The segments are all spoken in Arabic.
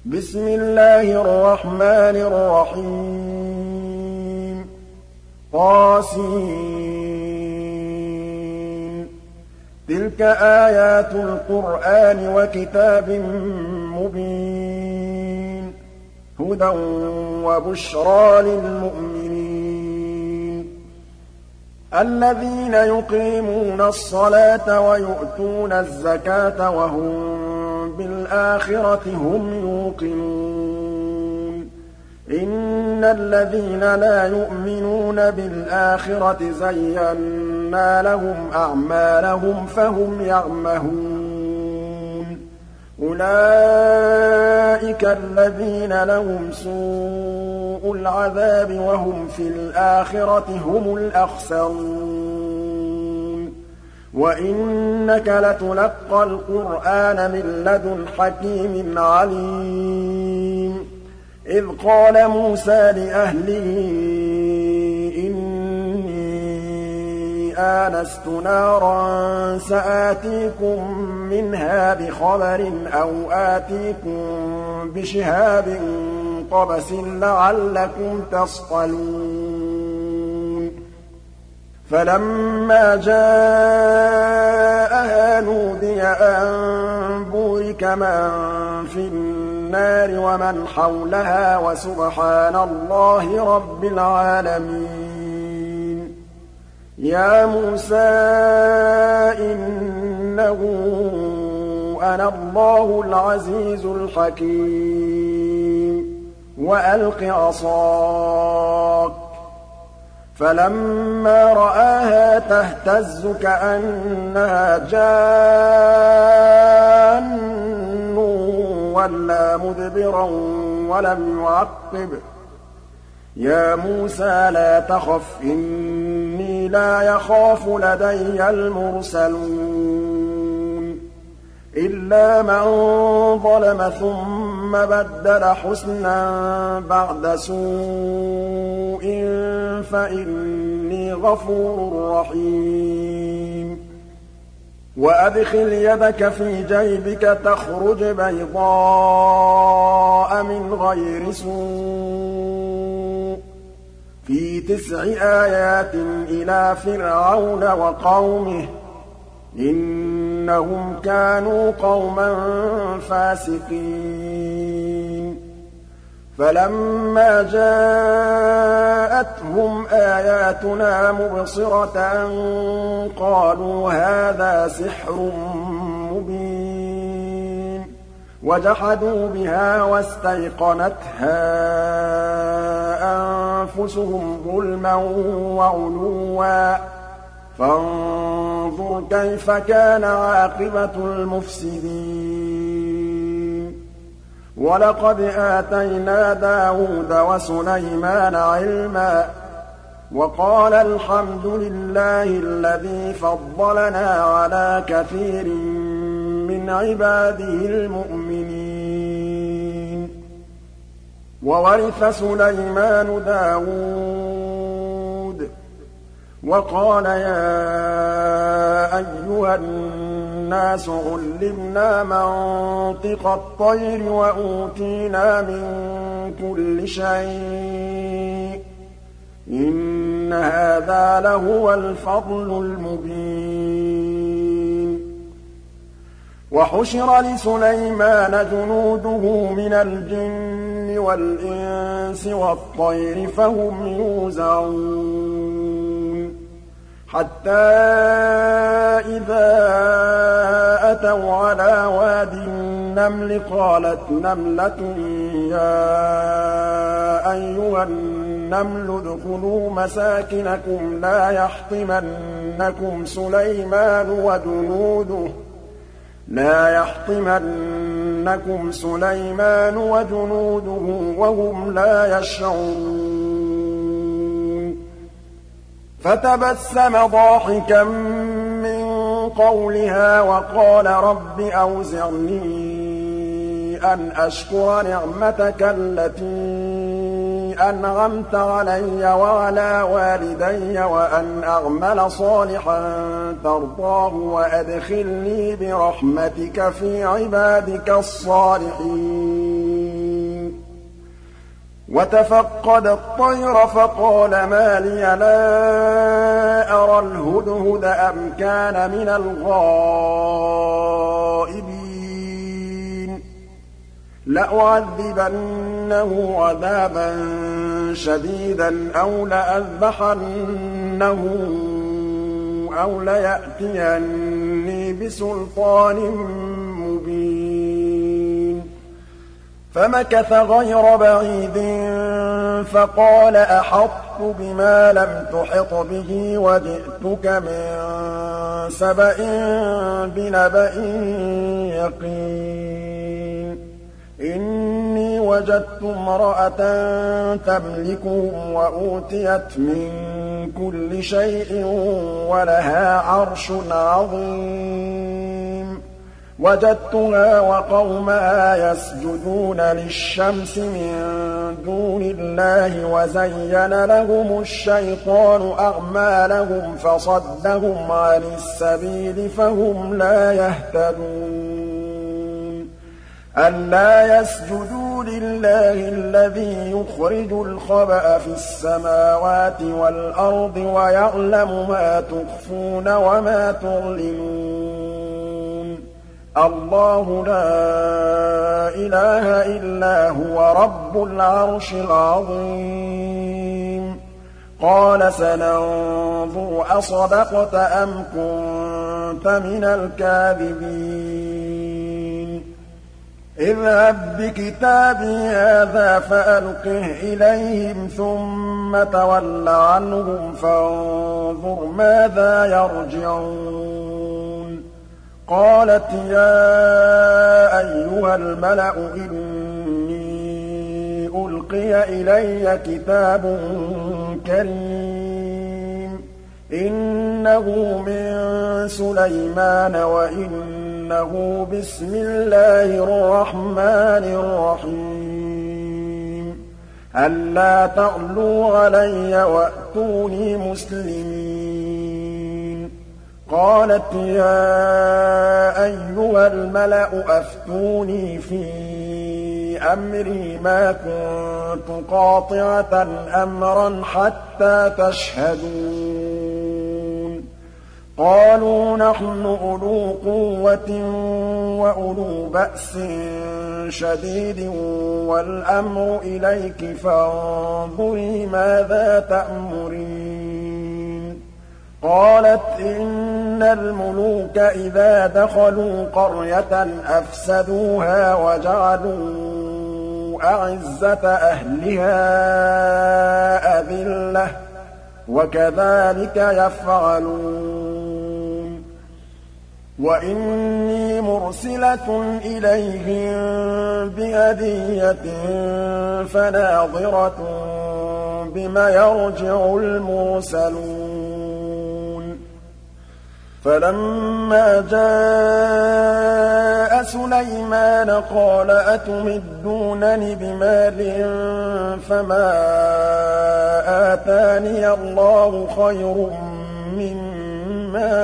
بسم الله الرحمن الرحيم طاسين تلك آيات القرآن وكتاب مبين هدى وبشرى للمؤمنين الذين يقيمون الصلاة ويؤتون الزكاة وهم بالآخرة هم يوقنون إن الذين لا يؤمنون بالآخرة زينا لهم أعمالهم فهم يعمهون أولئك الذين لهم سوء العذاب وهم في الآخرة هم الأخسرون وإنك لتلقى القرآن من لدن حكيم عليم إذ قال موسى لأهله إني آنست نارا سآتيكم منها بخبر أو آتيكم بشهاب قبس لعلكم تصطلون فلما جاءها نودي أن بورك من في النار ومن حولها وسبحان الله رب العالمين يا موسى إنه أنا الله العزيز الحكيم وألق عصاك فلما رآها تهتز كأنها جان ولا مدبرا ولم يعقب يا موسى لا تخف إني لا يخاف لدي المرسلون إلا من ظلم ثم بدل حسنا بعد سوء فإني غفور رحيم وأدخل يدك في جيبك تخرج بيضاء من غير سوء في 9 آيات إلى فرعون وقومه إنهم كانوا قوما فاسقين فلما جاءتهم آياتنا مبصرة قالوا هذا سحر مبين وجحدوا بها واستيقنتها أنفسهم ظلما وعلوا فانظر كيف كان عاقبة المفسدين ولقد آتينا داود وسليمان علما وقال الحمد لله الذي فضلنا على كثير من عباده المؤمنين وورث سليمان داود وقال يا أيها الناس علمنا منطق الطير وأوتينا من كل شيء إن هذا لهو الفضل المبين وحشر لسليمان جنوده من الجن والإنس والطير فهم يوزعون حتى إذا أتوا على وادي النمل قالت نملة يا أيها النمل ادخلوا مساكنكم لا يحطمنكم سليمان وجنوده وهم لا يشعرون فتبسم ضاحكا من قولها وقال رب أوزعني أن أشكر نعمتك التي أنعمت علي وعلى والدي وأن أعمل صالحا ترضاه وأدخلني برحمتك في عبادك الصالحين وَتَفَقَّدَ الطَّيْرَ فَقَالَ مَا لِيَ لَا أَرَى الْهُدْهُدَ أَمْ كَانَ مِنَ الْغَائِبِينَ لَأُعَذِّبَنَّهُ عَذَابًا شَدِيدًا أَوْ لَأَذْبَحَنَّهُ أَوْ لَيَأْتِيَنِّي بِسُلْطَانٍ مُّبِينٍ فَمَكَثَ غَيْرَ بَعِيدٍ فَقَالَ أَحَطتُ بِمَا لَمْ تُحِطْ بِهِ وَجِئْتُكَ مِن سَبَإٍ بِنَبَإٍ يَقِينٍ إِنِّي وَجَدتُّ امْرَأَةً تَمْلِكُهُمْ وَأُوتِيَتْ مِن كُلِّ شَيْءٍ وَلَهَا عَرْشٌ عَظِيمٌ وَجَدتُّهَا وَقَوْمَهَا يَسْجُدُونَ لِلشَّمْسِ مِن دُونِ اللَّهِ وَزَيَّنَ لَهُمُ الشَّيْطَانُ أَعْمَالَهُمْ فَصَدَّهُمْ عَنِ السَّبِيلِ فَهُمْ لَا يَهْتَدُونَ أَلَّا يَسْجُدُوا لِلَّهِ الَّذِي يُخْرِجُ الْخَبَءَ فِي السَّمَاوَاتِ وَالْأَرْضِ وَيَعْلَمُ مَا تُخْفُونَ وَمَا تُعْلِنُونَ اللَّهُ لَا إِلَٰهَ إِلَّا هُوَ رَبُّ الْعَرْشِ الْعَظِيمِ قَالَ سَنَنظُرُ أَصَدَقْتَ أَمْ كُنتَ مِنَ الْكَاذِبِينَ اذْهَب بِّكِتَابِي هَٰذَا فَأَلْقِهْ إِلَيْهِمْ ثُمَّ تَوَلَّ عَنْهُمْ فَانظُرْ مَاذَا يَرْجِعُونَ قَالَتْ يَا أَيُّهَا الْمَلَأُ إِنِّي أُلْقِيَ إِلَيَّ كِتَابٌ كَرِيمٌ إِنَّهُ مِن سُلَيْمَانَ وَإِنَّهُ بِسْمِ اللَّهِ الرَّحْمَٰنِ الرَّحِيمِ أَلَّا تَعْلُوا عَلَيَّ وَأْتُونِي مُسْلِمِينَ قَالَتْ يَا أَيُّهَا الْمَلَأُ أَفْتُونِي فِي أَمْرِي مَا كُنتُ قَاطِعَةً أَمْرًا حَتَّىٰ تَشْهَدُونَ قَالُوا نَحْنُ أُولُو قُوَّةٍ وَأُولُو بَأْسٍ شَدِيدٍ وَالْأَمْرُ إِلَيْكِ فَانظُرِي مَاذَا تَأْمُرِينَ قَالَتْ إِنَّ الْمُلُوكَ إِذَا دَخَلُوا قَرْيَةً أَفْسَدُوهَا وَجَعَلُوا أَعِزَّةَ أَهْلِهَا أَذِلَّةً وَكَذَٰلِكَ يَفْعَلُونَ وَإِنِّي مُرْسِلَةٌ إِلَيْهِم بِهَدِيَّةٍ فَنَاظِرَةٌ بِمَ يَرْجِعُ الْمُرْسَلُونَ فَلَمَّا جَاءَ سُلَيْمَانَ قَالَ أَتُمِدُّونَنِ بِمَالٍ فَمَا آتَانِيَ اللَّهُ خَيْرٌ مِّمَّا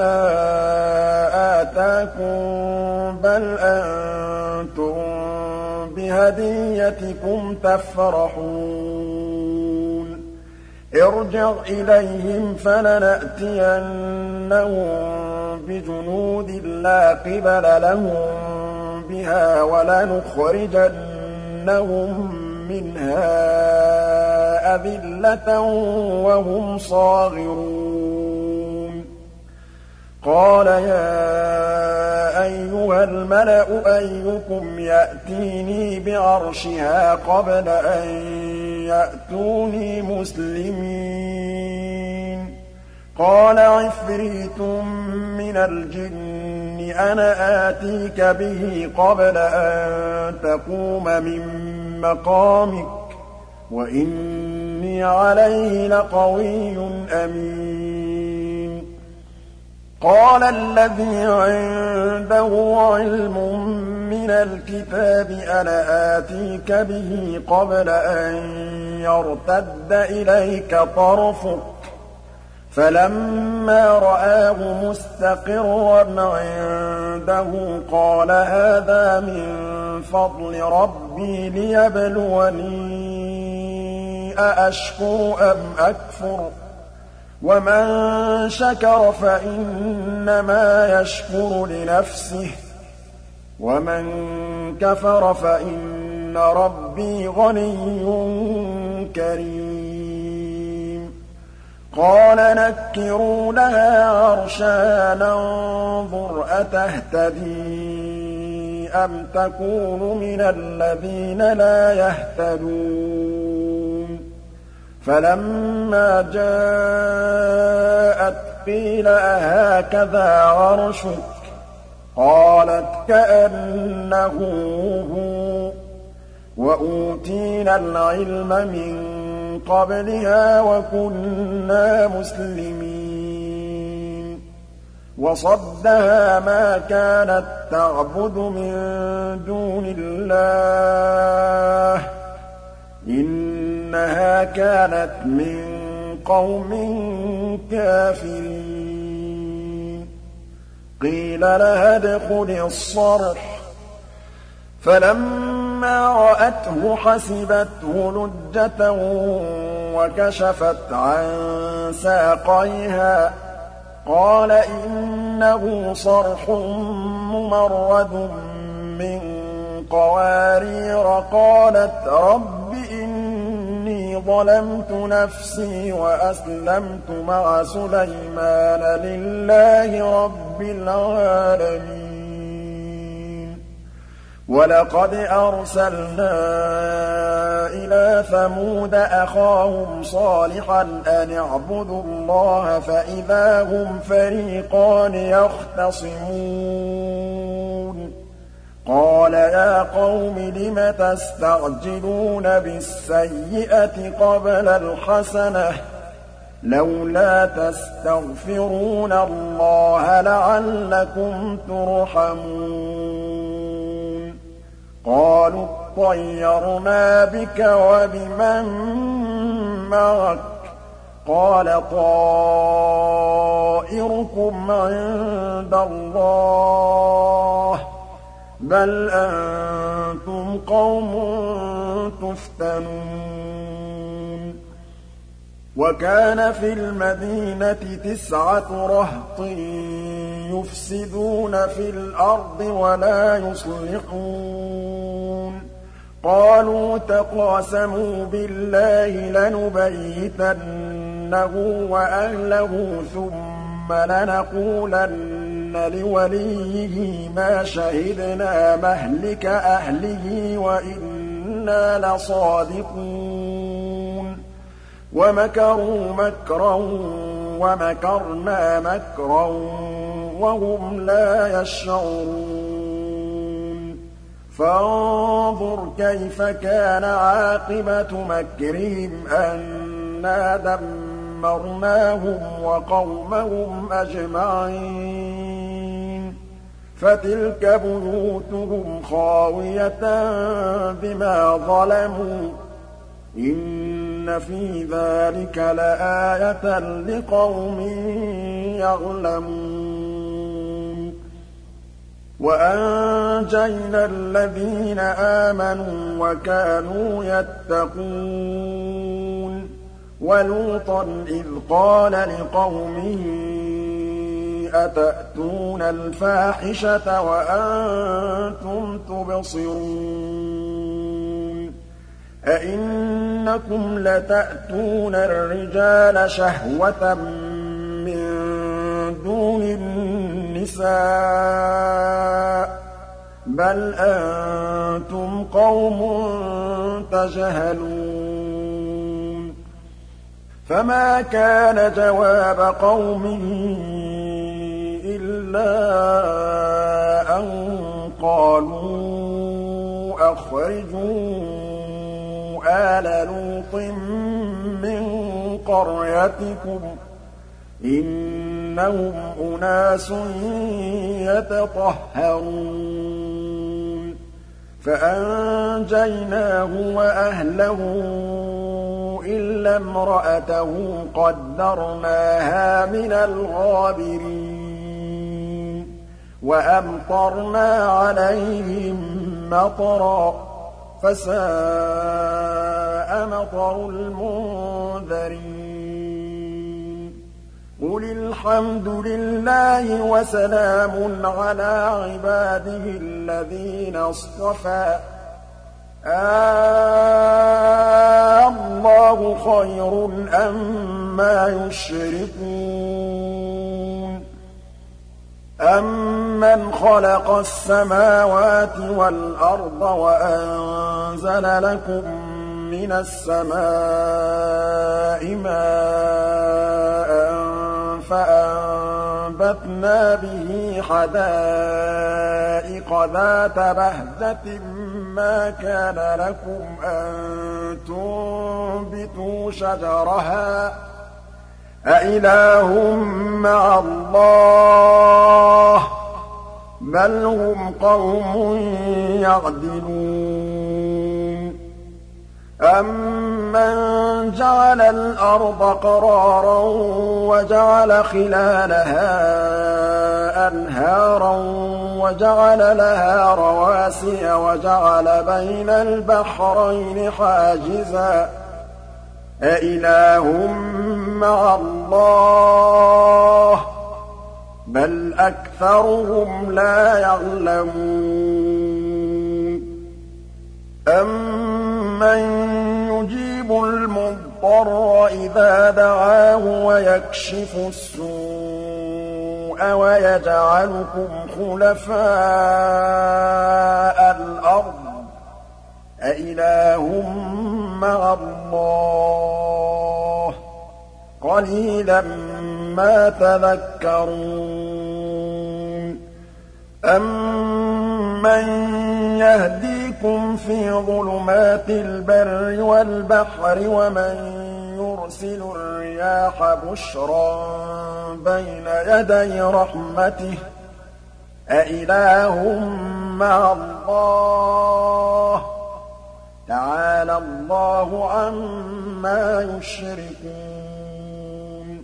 آتَاكُم بَلْ أَنتُم بِهَدِيَّتِكُمْ تَفْرَحُونَ ارْجِعْ إِلَيْهِمْ فَلَنَأْتِيَنَّهُم بِجُنُودٍ لَّا قِبَلَ لَهُم بِهَا وَلَنُخْرِجَنَّهُم مِّنْهَا أَذِلَّةً وَهُمْ صَاغِرُونَ قَالَ يَا أَيُّهَا الْمَلَأُ أَيُّكُمْ يَأْتِينِي بِعَرْشِهَا قَبْلَ أَن يَأْتُونِي مُسْلِمِينَ قَالَ عِفْرِيتٌ مِّنَ الْجِنِّ أَنَا آتِيكَ بِهِ قَبْلَ أَن تَقُومَ مِن مَّقَامِكَ وَإِنِّي عَلَيْهِ لَقَوِيٌّ أَمِينٌ قَالَ الَّذِي عِندَهُ عِلْمٌ مِّنَ الْكِتَابِ أَنَا آتِيكَ بِهِ قَبْلَ أَن يَرْتَدَّ إِلَيْكَ طَرْفُكَ فَلَمَّا رَآهُ مُسْتَقِرًّا عِندَهُ قَالَ هَٰذَا مِن فَضْلِ رَبِّي لِيَبْلُوَنِي أأشكر أم أكفر ومن شكر فإنما يشكر لنفسه ومن كفر فإن ربي غني كريم قال نكروا لها عرشها ننظر أتهتدي أم تكون من الذين لا يهتدون فلما جاءت قيل أهكذا عرشك قالت كأنه هو وأوتينا العلم من قبلها وكنا مسلمين وصدها ما كانت تعبد من دون الله إنها كانت من قوم كافرين قيل لها ادخلي الصرح فلما رأته حسبته لجة وكشفت عن ساقيها قال إنه صرح ممرد من قوارير قالت رب إني ظلمت نفسي وأسلمت مع سليمان لله رب العالمين ولقد أرسلنا إلى ثمود أخاهم صالحا أن اعبدوا الله فإذا هم فريقان يختصمون قال يا قوم لم تستعجلون بالسيئة قبل الحسنة لولا تستغفرون الله لعلكم ترحمون قالوا اطيرنا بك وبمن معك قال طائركم عند الله بل أنتم قوم تفتنون وكان في المدينة 9 رهط يفسدون في الأرض ولا يصلحون قالوا تقاسموا بالله لنبيتنه وأهله ثم لنقولن لوليه ما شهدنا مهلك أهله وإنا لصادقون ومكروا مكرا ومكرنا مكرا وهم لا يشعرون فانظر كيف كان عاقبة مكرهم أنا دمرناهم وقومهم أجمعين فتلك بيوتهم خاوية بما ظلموا إن في ذلك لآية لقوم يعلمون وأنجينا الذين آمنوا وكانوا يتقون ولوطا إذ قال لقومه أتأتون الفاحشة وأنتم تبصرون أئنكم لتأتون الرجال شهوة من دون النساء بل أنتم قوم تجهلون فما كان جواب قومه إلا أن قالوا أخرجوا آل لوط من قريتكم إنهم أناس يتطهرون فأنجيناه وأهله إلا امرأته قدرناها من الغابرين وأمطرنا عليهم مطرا فساء السَّاءَ مَطَرُ الْمُنذَرِينَ قُلِ الْحَمْدُ لِلَّهِ وَسَلَامٌ عَلَىٰ عِبَادِهِ الَّذِينَ اصْطَفَىٰ اللَّهُ خَيْرٌ أَمَّا يُشْرِكُونَ أَمَّنْ خَلَقَ السَّمَاوَاتِ وَالْأَرْضَ وَأَنزَلَ لَكُم مِّنَ السَّمَاءِ مَاءً فَأَنبَتْنَا بِهِ حَدَائِقَ ذَاتَ بَهْجَةٍ مَّا كَانَ لَكُمْ أَن تُنبِتُوا شَجَرَهَا ۗ أَإِلَٰهٌ مَّعَ اللَّهِ ۚ بَلْ هُمْ قَوْمٌ يَعْدِلُونَ أَمَّن جَعَلَ الْأَرْضَ قَرَارًا وَجَعَلَ خِلَالَهَا أَنْهَارًا وَجَعَلَ لَهَا رَوَاسِيَ وَجَعَلَ بَيْنَ الْبَحْرَيْنِ حَاجِزًا أَإِلَٰهٌ مَّعَ اللَّهِ ۚ بَلْ أَكْثَرُهُمْ لَا يَعْلَمُونَ أَمَّن يُجِيبُ الْمُضْطَرَّ إِذَا دَعَاهُ وَيَكْشِفُ السُّوءَ وَيَجْعَلُكُمْ خُلَفَاءَ الْأَرْضِ أَإِلَٰهٌ مَّعَ اللَّهِ ۚ قَلِيلًا مَّا تَذَكَّرُونَ أَمَّن يَهْدِيكُمْ فِي ظُلُمَاتِ الْبَرِّ وَالْبَحْرِ وَمَن يُرْسِلُ الرِّيَاحَ بُشْرًا بَيْنَ يَدَيْ رَحْمَتِهِ ۗ أَإِلَٰهٌ مَّعَ اللَّهِ ۚ تَعَالَى اللَّهُ عَمَّا يُشْرِكُونَ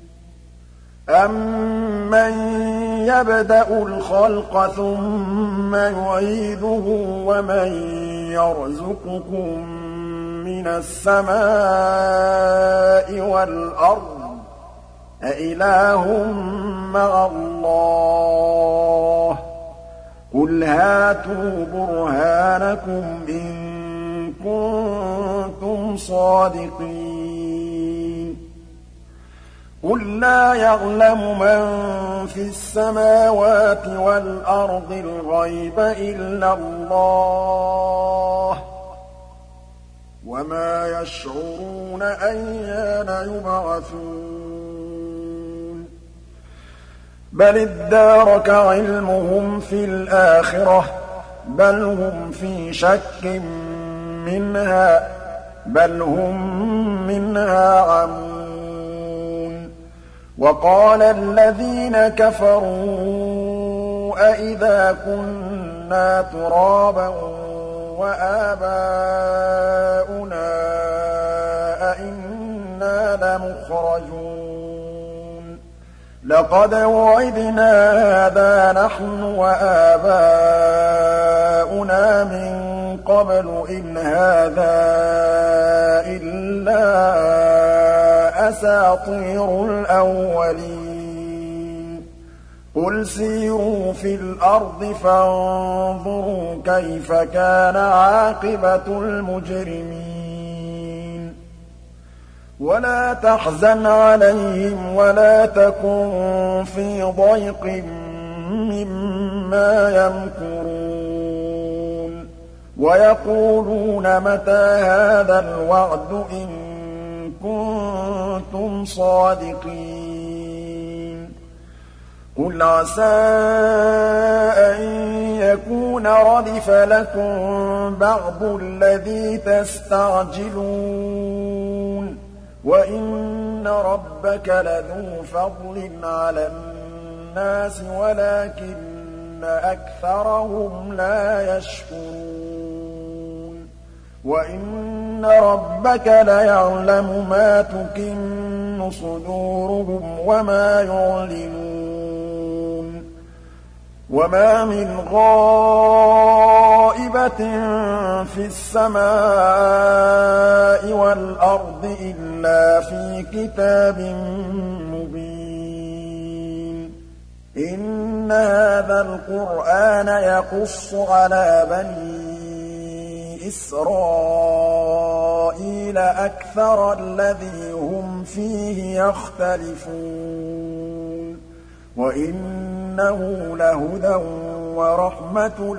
أَمَّن يَبْدَأُ الْخَلْقَ ثُمَّ يُعِيدُهُ وَمَن يَرْزُقُكُم مِّنَ السَّمَاءِ وَالْأَرْضِ أَإِلَٰهٌ مَّعَ اللَّهِ ۚ قُلْ هَاتُوا بُرْهَانَكُمْ إِن كُنتُمْ صَادِقِينَ قُل لَّا يَعْلَمُ مَن فِي السَّمَاوَاتِ وَالْأَرْضِ الْغَيْبَ إِلَّا اللَّهُ ۚ وَمَا يَشْعُرُونَ أَيَّانَ يُبْعَثُونَ بَلِ ادَّارَكَ عِلْمُهُمْ فِي الْآخِرَةِ ۚ بَلْ هُمْ فِي شَكٍّ مِّنْهَا ۖ بَلْ هُم مِّنْهَا عَمُونَ وَقَالَ الَّذِينَ كَفَرُوا أَإِذَا كُنَّا تُرَابًا وَآبَاؤُنَا أَإِنَّا لَمُخْرَجُونَ لَقَدْ وُعِدْنَا هَٰذَا نَحْنُ وَآبَاؤُنَا مِن قَبْلُ إِنْ هَٰذَا إِلَّا أَسَاطِيرُ الْأَوَّلِينَ قُلْ سِيرُوا فِي الْأَرْضِ فَانظُرُوا كَيْفَ كَانَ عَاقِبَةُ الْمُجْرِمِينَ وَلَا تَحْزَنْ عَلَيْهِمْ وَلَا تَكُن فِي ضَيْقٍ مِّمَّا يَمْكُرُونَ وَيَقُولُونَ مَتَىٰ هَٰذَا الْوَعْدُ إِن كُنتُمْ صَادِقِينَ قُلْ عَسَىٰ أَن يَكُونَ رَدِفَ لَكُم بَعْضُ الَّذِي تَسْتَعْجِلُونَ وَإِنَّ رَبَّكَ لَذُو فَضْلٍ عَلَى النَّاسِ وَلَٰكِنَّ أَكْثَرَهُمْ لَا يَشْكُرُونَ وَإِنَّ رَبَّكَ لَيَعْلَمُ مَا تُكِنُّ صُدُورُهُمْ وَمَا يُعْلِنُونَ وَمَا مِنْ غَائِبَةٍ فِي السَّمَاءِ وَالْأَرْضِ لَفِي كِتَابٍ مُّبِينٍ إِنَّ هَٰذَا الْقُرْآنَ يَقُصُّ عَلَىٰ بَنِي إِسْرَائِيلَ أَكْثَرَ الَّذِي هُمْ فِيهِ يَخْتَلِفُونَ وَإِنَّهُ لَهُدًى وَرَحْمَةٌ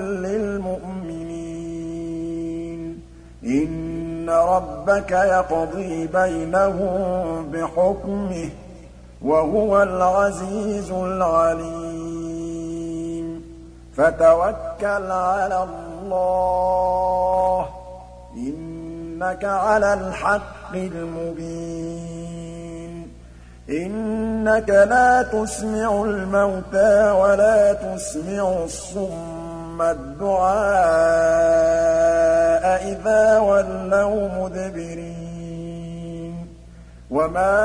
لِّلْمُؤْمِنِينَ إِنَّ رَبَّكَ يَقْضِي بَيْنَهُم بِحُكْمِهِ وَهُوَ الْعَزِيزُ الْعَلِيمُ فَتَوَكَّلْ عَلَى اللَّهِ إِنَّكَ عَلَى الْحَقِّ الْمُبِينِ إِنَّكَ لَا تُسْمِعُ الْمَوْتَىٰ وَلَا تُسْمِعُ الصُّمَّ الدُّعَاءَ إِذَا وَلَّوْا مُدْبِرِينَ وَمَا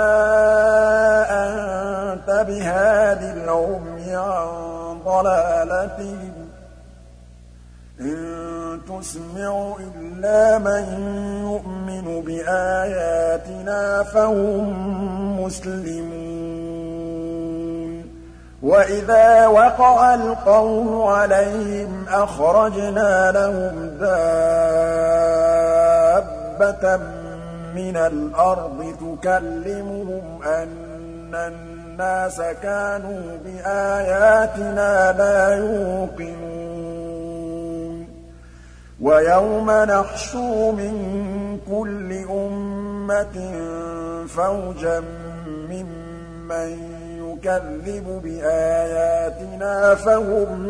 أَنتَ بِهَادِ الْعُمْيِ عَن ضَلَالَتِهِمْ ۖ إِن تُسْمِعُ إِلَّا مَن يُؤْمِنُ بِآيَاتِنَا فَهُم مُّسْلِمُونَ وَإِذَا وَقَعَ الْقَوْلُ عَلَيْهِمْ أَخْرَجْنَا لَهُمْ دَابَّةً مِّنَ الْأَرْضِ تُكَلِّمُهُمْ أَنَّ النَّاسَ كَانُوا بِآيَاتِنَا لَا يُوقِنُونَ وَيَوْمَ نَحْشُرُ مِن كُلِّ أُمَّةٍ فَوْجًا مِّمَّن يُكَذِّبُ بِآيَاتِنَا فَهُمْ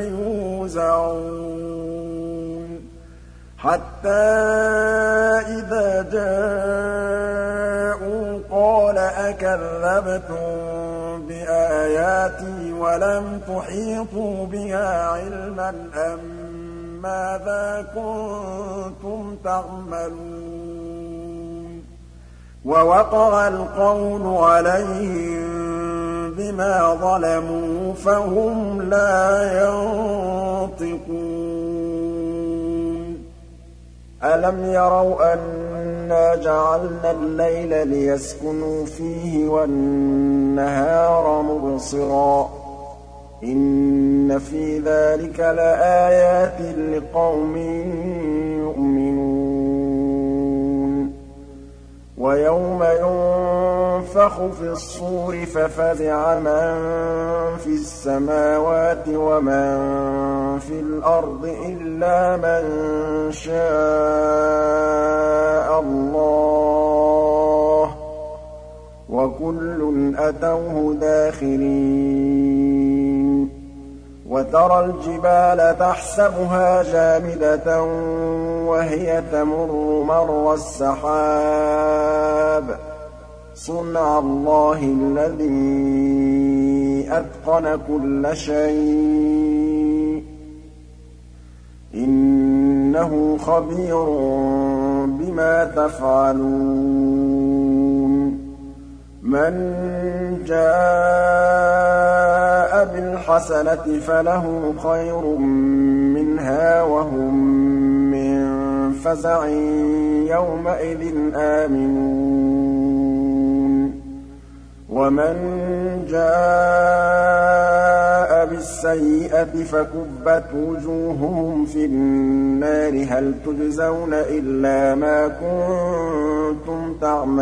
يُوزَعُونَ حَتَّىٰ إِذَا جَاءُوا قَالَ أَكَذَّبْتُم بِآيَاتِي وَلَمْ تُحِيطُوا بِهَا عِلْمًا أَم مَّاذَا كُنتُمْ تَعْمَلُونَ وَوَقَعَ الْقَوْلُ عَلَيْهِم بِمَا ظَلَمُوا فَهُمْ لَا يَنطِقُونَ أَلَمْ يَرَوْا أَنَّا جَعَلْنَا اللَّيْلَ لِيَسْكُنُوا فِيهِ وَالنَّهَارَ مُبْصِرًا إِنَّ فِي ذَٰلِكَ لَآيَاتٍ لِّقَوْمٍ يُؤْمِنُونَ وَيَوْمَ يُنفَخُ فِي الصُّورِ فَفَزِعَ مَن فِي السَّمَاوَاتِ وَمَن فِي الْأَرْضِ إِلَّا مَن شَاءَ اللَّهُ وَكُلٌّ أَتَوْهُ دَاخِرِينَ وَتَرَى الْجِبَالَ تَحْسَبُهَا جَامِدَةً وَهِيَ تَمُرُّ مَرَّ السَّحَابِ ۚ صُنْعَ اللَّهِ الَّذِي أَتْقَنَ كُلَّ شَيْءٍ ۚ إِنَّهُ خَبِيرٌ بِمَا تَفْعَلُونَ مَن جَاءَ بِالْحَسَنَةِ فَلَهُ خَيْرٌ مِّنْهَا وَهُم مِّن فَزَعٍ يَوْمَئِذٍ آمِنُونَ وَمَن جَاءَ بِالسَّيِّئَةِ فَكُبَّتْ وُجُوهُهُمْ فِي النَّارِ هَلْ تُجْزَوْنَ إِلَّا مَا كُنتُمْ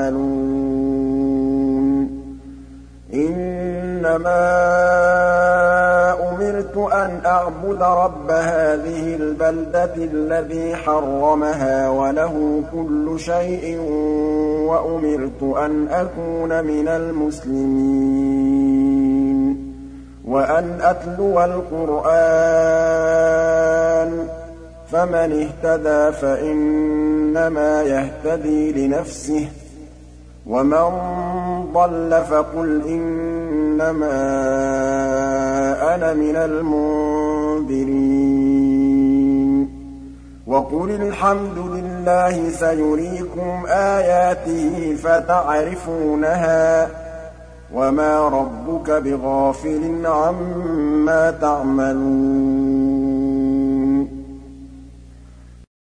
تَعْمَلُونَ إِنَّمَا أُمِرْتُ أَنْ أَعْبُدَ رَبَّ هَٰذِهِ الْبَلْدَةِ الَّذِي حَرَّمَهَا وَلَهُ كُلُّ شَيْءٍ وَأُمِرْتُ أَنْ أَكُونَ مِنَ الْمُسْلِمِينَ وَأَنْ أَتْلُوَ الْقُرْآنَ فَمَنِ اهْتَدَىٰ فَإِنَّمَا يَهْتَدِي لِنَفْسِهِ وَمَن ضَلَّ فَقُلْ إِنَّمَا أَنَا مِنَ الْمُنذِرِينَ وَقُلِ الْحَمْدُ لِلَّهِ سَيُرِيكُمْ آيَاتِهِ فَتَعْرِفُونَهَا ۚ وَمَا رَبُّكَ بِغَافِلٍ عَمَّا تَعْمَلُونَ